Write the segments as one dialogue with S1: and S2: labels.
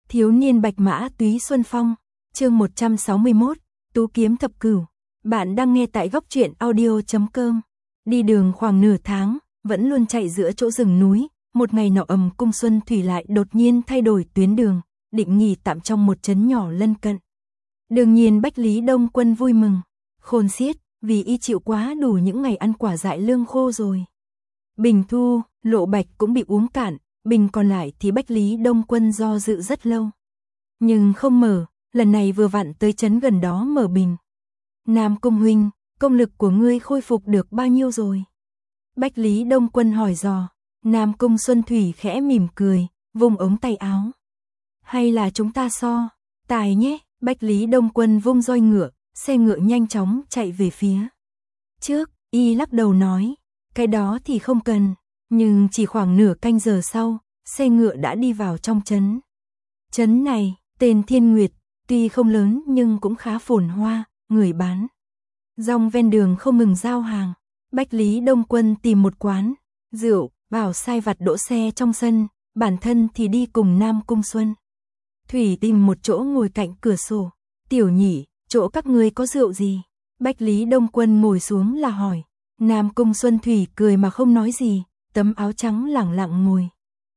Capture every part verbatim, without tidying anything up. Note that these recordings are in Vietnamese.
S1: Thiếu niên bạch mã túy xuân phong, chương một trăm sáu mươi mốt, tú kiếm thập cửu. Bạn đang nghe tại góc truyện audio chấm com. Đi đường khoảng nửa tháng, vẫn luôn chạy giữa chỗ rừng núi, một ngày nọ ầm cung Xuân Thủy lại đột nhiên thay đổi tuyến đường, định nghỉ tạm trong một trấn nhỏ lân cận. Đương nhiên Bách Lý Đông Quân vui mừng, khôn xiết, vì y chịu quá đủ những ngày ăn quả dại lương khô rồi. Bình thu, lộ bạch cũng bị uống cạn, bình còn lại thì Bách Lý Đông Quân do dự rất lâu. Nhưng không mở, lần này vừa vặn tới trấn gần đó mở bình. Nam Cung huynh, công lực của ngươi khôi phục được bao nhiêu rồi? Bách Lý Đông Quân hỏi dò. Nam Cung Xuân Thủy khẽ mỉm cười, vung ống tay áo. Hay là chúng ta so, tài nhé. Bách Lý Đông Quân vung roi ngựa, xe ngựa nhanh chóng chạy về phía trước, y lắc đầu nói, cái đó thì không cần, nhưng chỉ khoảng nửa canh giờ sau, xe ngựa đã đi vào trong trấn. Trấn này, tên Thiên Nguyệt, tuy không lớn nhưng cũng khá phồn hoa, người bán rong ven đường không ngừng giao hàng. Bách Lý Đông Quân tìm một quán rượu, vào sai vặt đỗ xe trong sân, bản thân thì đi cùng Nam Cung Xuân Thủy tìm một chỗ ngồi cạnh cửa sổ. Tiểu nhị, chỗ các ngươi có rượu gì? Bách Lý Đông Quân ngồi xuống là hỏi. Nam Cung Xuân Thủy cười mà không nói gì, tấm áo trắng lẳng lặng ngồi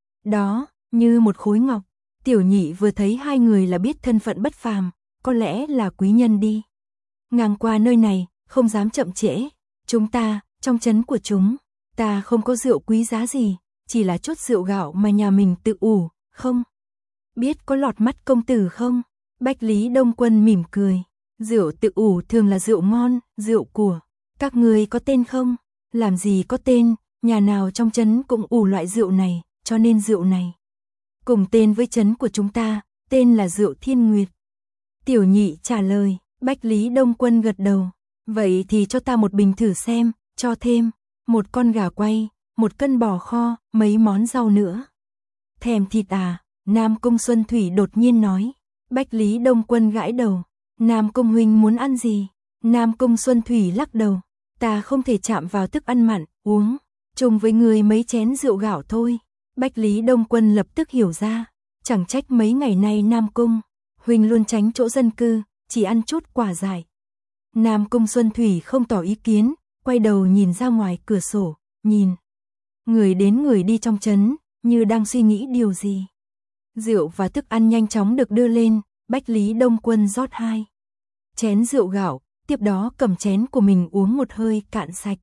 S1: đó, như một khối ngọc. Tiểu nhị vừa thấy hai người là biết thân phận bất phàm, có lẽ là quý nhân đi ngang qua nơi này, không dám chậm trễ. Chúng ta, trong trấn của chúng ta không có rượu quý giá gì, chỉ là chút rượu gạo mà nhà mình tự ủ, không biết có lọt mắt công tử không? Bách Lý Đông Quân mỉm cười. Rượu tự ủ thường là rượu ngon, rượu của các ngươi có tên không? Làm gì có tên, nhà nào trong trấn cũng ủ loại rượu này, cho nên rượu này cùng tên với trấn của chúng ta, tên là rượu Thiên Nguyệt. Tiểu nhị trả lời. Bách Lý Đông Quân gật đầu. Vậy thì cho ta một bình thử xem, cho thêm một con gà quay, một cân bò kho, mấy món rau nữa. Thèm thịt à? Nam Cung Xuân Thủy đột nhiên nói. Bách Lý Đông Quân gãi đầu. Nam Cung huynh muốn ăn gì? Nam Cung Xuân Thủy lắc đầu. Ta không thể chạm vào thức ăn mặn, uống chung với người mấy chén rượu gạo thôi. Bách Lý Đông Quân lập tức hiểu ra. Chẳng trách mấy ngày nay Nam Cung huynh luôn tránh chỗ dân cư, chỉ ăn chút quả dại. Nam Cung Xuân Thủy không tỏ ý kiến, quay đầu nhìn ra ngoài cửa sổ, nhìn người đến người đi trong trấn, như đang suy nghĩ điều gì. Rượu và thức ăn nhanh chóng được đưa lên, Bách Lý Đông Quân rót hai chén rượu gạo, tiếp đó cầm chén của mình uống một hơi cạn sạch.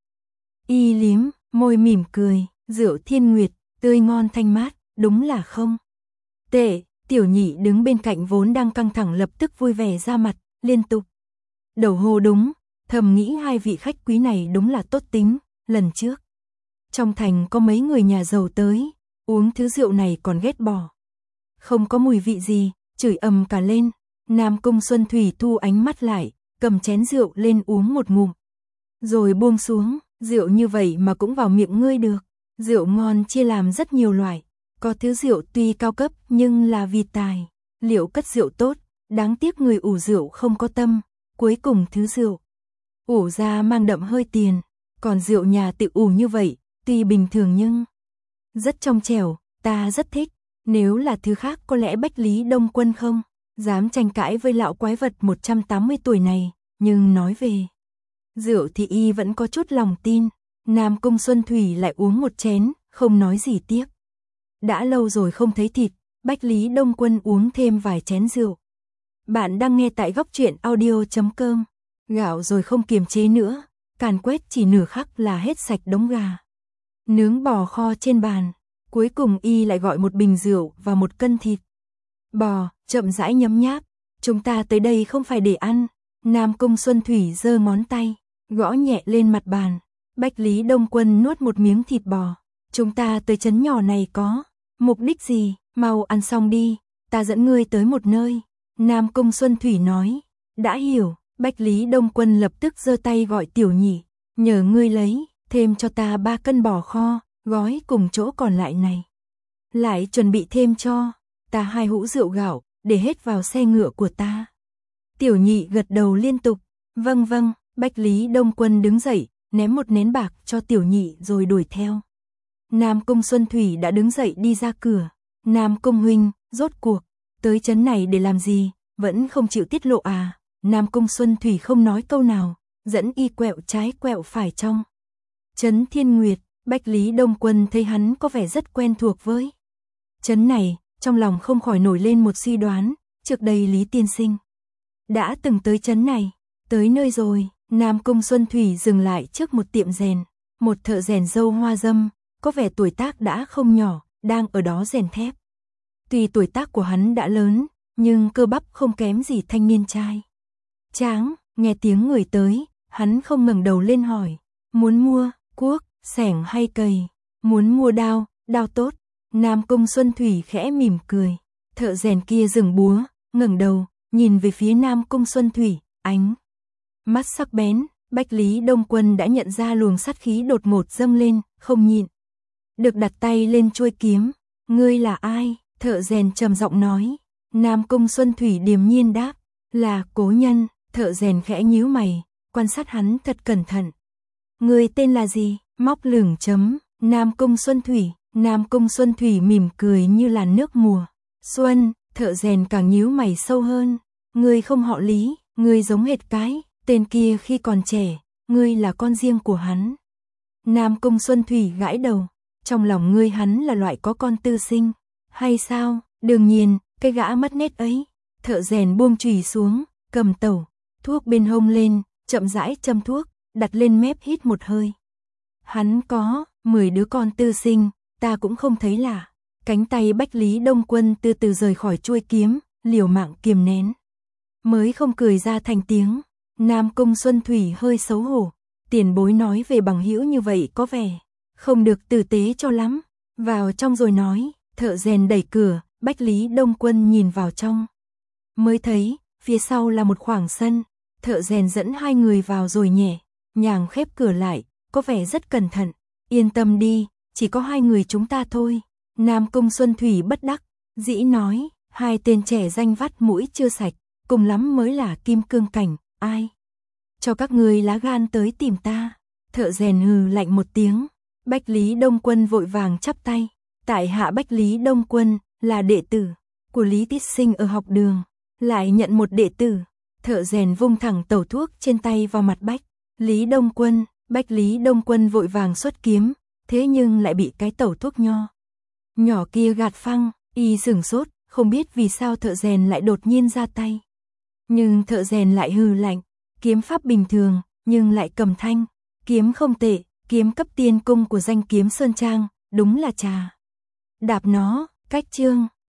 S1: Y liếm môi mỉm cười, rượu Thiên Nguyệt, tươi ngon thanh mát, đúng là không tệ. Tiểu nhị đứng bên cạnh vốn đang căng thẳng lập tức vui vẻ ra mặt, liên tục đầu hô đúng, thầm nghĩ hai vị khách quý này đúng là tốt tính. Lần trước trong thành có mấy người nhà giàu tới, uống thứ rượu này còn ghét bỏ, không có mùi vị gì, chửi ầm cả lên. Nam Cung Xuân Thủy thu ánh mắt lại, cầm chén rượu lên uống một ngụm, rồi buông xuống. Rượu như vậy mà cũng vào miệng ngươi được? Rượu ngon chia làm rất nhiều loại, có thứ rượu tuy cao cấp nhưng là vì tài liệu cất rượu tốt, đáng tiếc người ủ rượu không có tâm, cuối cùng thứ rượu ủ ra mang đậm hơi tiền. Còn rượu nhà tự ủ như vậy, tuy bình thường nhưng rất trong trẻo, ta rất thích. Nếu là thứ khác có lẽ Bách Lý Đông Quân không dám tranh cãi với lão quái vật một trăm tám mươi tuổi này, nhưng nói về rượu thì y vẫn có chút lòng tin. Nam Cung Xuân Thủy lại uống một chén, không nói gì tiếc. Đã lâu rồi không thấy thịt, Bách Lý Đông Quân uống thêm vài chén rượu. Bạn đang nghe tại góc truyện audio chấm com. Gạo rồi không kiềm chế nữa, càn quét chỉ nửa khắc là hết sạch đống gà nướng bò kho trên bàn. Cuối cùng y lại gọi một bình rượu và một cân thịt bò, chậm rãi nhấm nháp. Chúng ta tới đây không phải để ăn. Nam Cung Xuân Thủy giơ ngón tay, gõ nhẹ lên mặt bàn. Bách Lý Đông Quân nuốt một miếng thịt bò. Chúng ta tới trấn nhỏ này có mục đích gì? Mau ăn xong đi, ta dẫn ngươi tới một nơi. Nam Cung Xuân Thủy nói. Đã hiểu. Bách Lý Đông Quân lập tức giơ tay gọi tiểu nhị. Nhờ ngươi lấy thêm cho ta ba cân bò kho, gói cùng chỗ còn lại này lại chuẩn bị thêm cho ta hai hũ rượu gạo, để hết vào xe ngựa của ta. Tiểu nhị gật đầu liên tục. Vâng vâng. Bách Lý Đông Quân đứng dậy, ném một nén bạc cho tiểu nhị rồi đuổi theo. Nam Cung Xuân Thủy đã đứng dậy đi ra cửa. Nam Cung huynh, rốt cuộc tới trấn này để làm gì, vẫn không chịu tiết lộ à? Nam Cung Xuân Thủy không nói câu nào, dẫn y quẹo trái quẹo phải trong trấn Thiên Nguyệt. Bách Lý Đông Quân thấy hắn có vẻ rất quen thuộc với trấn này, trong lòng không khỏi nổi lên một suy đoán, trước đây Lý tiên sinh đã từng tới trấn này. Tới nơi rồi, Nam Cung Xuân Thủy dừng lại trước một tiệm rèn, một thợ rèn râu hoa râm, có vẻ tuổi tác đã không nhỏ, đang ở đó rèn thép. Tuy tuổi tác của hắn đã lớn, nhưng cơ bắp không kém gì thanh niên trai tráng. Nghe tiếng người tới, hắn không ngẩng đầu lên hỏi, muốn mua cuốc, xẻng hay cày? Muốn mua đao, đao tốt. Nam Cung Xuân Thủy khẽ mỉm cười. Thợ rèn kia dừng búa, ngẩng đầu, nhìn về phía Nam Cung Xuân Thủy, ánh mắt sắc bén. Bách Lý Đông Quân đã nhận ra luồng sát khí đột ngột dâng lên, không nhịn được đặt tay lên chuôi kiếm. Ngươi là ai? Thợ rèn trầm giọng nói. Nam Cung Xuân Thủy điềm nhiên đáp, là Cố Nhân. Thợ rèn khẽ nhíu mày, quan sát hắn thật cẩn thận. Ngươi tên là gì? Móc lửng chấm. Nam Cung Xuân Thủy. Nam Cung Xuân Thủy mỉm cười như là nước mùa xuân. Thợ rèn càng nhíu mày sâu hơn. Ngươi không họ Lý, ngươi giống hệt cái tên kia khi còn trẻ, ngươi là con riêng của hắn. Nam Cung Xuân Thủy gãi đầu, trong lòng ngươi hắn là loại có con tư sinh, hay sao? Đương nhiên, cái gã mất nét ấy. Thợ rèn buông chùy xuống, cầm tẩu thuốc bên hông lên, chậm rãi châm thuốc, đặt lên mép hít một hơi. Hắn có mười đứa con tư sinh, ta cũng không thấy lạ. Cánh tay Bách Lý Đông Quân từ từ rời khỏi chuôi kiếm, liều mạng kiềm nén, mới không cười ra thành tiếng. Nam Cung Xuân Thủy hơi xấu hổ, tiền bối nói về bằng hữu như vậy có vẻ không được tử tế cho lắm. Vào trong rồi nói. Thợ rèn đẩy cửa, Bách Lý Đông Quân nhìn vào trong, mới thấy phía sau là một khoảng sân. Thợ rèn dẫn hai người vào rồi nhẹ nhàng khép cửa lại, có vẻ rất cẩn thận. Yên tâm đi, chỉ có hai người chúng ta thôi. Nam Cung Xuân Thủy bất đắc dĩ nói, hai tên trẻ danh vắt mũi chưa sạch, cùng lắm mới là kim cương cảnh, ai cho các ngươi lá gan tới tìm ta? Thợ rèn hừ lạnh một tiếng. Bách Lý Đông Quân vội vàng chắp tay, tại hạ Bách Lý Đông Quân là đệ tử của Lý Tiết Sinh ở học đường, lại nhận một đệ tử. Thợ rèn vung thẳng tẩu thuốc trên tay vào mặt Bách Lý Đông Quân. Bách Lý Đông Quân vội vàng xuất kiếm, thế nhưng lại bị cái tẩu thuốc nho nhỏ kia gạt phăng. Y sửng sốt, không biết vì sao thợ rèn lại đột nhiên ra tay. Nhưng thợ rèn lại hừ lạnh, kiếm pháp bình thường, nhưng lại cầm thanh kiếm không tệ, kiếm cấp tiên cung của danh kiếm Sơn Trang, đúng là trà đạp nó. Cách chương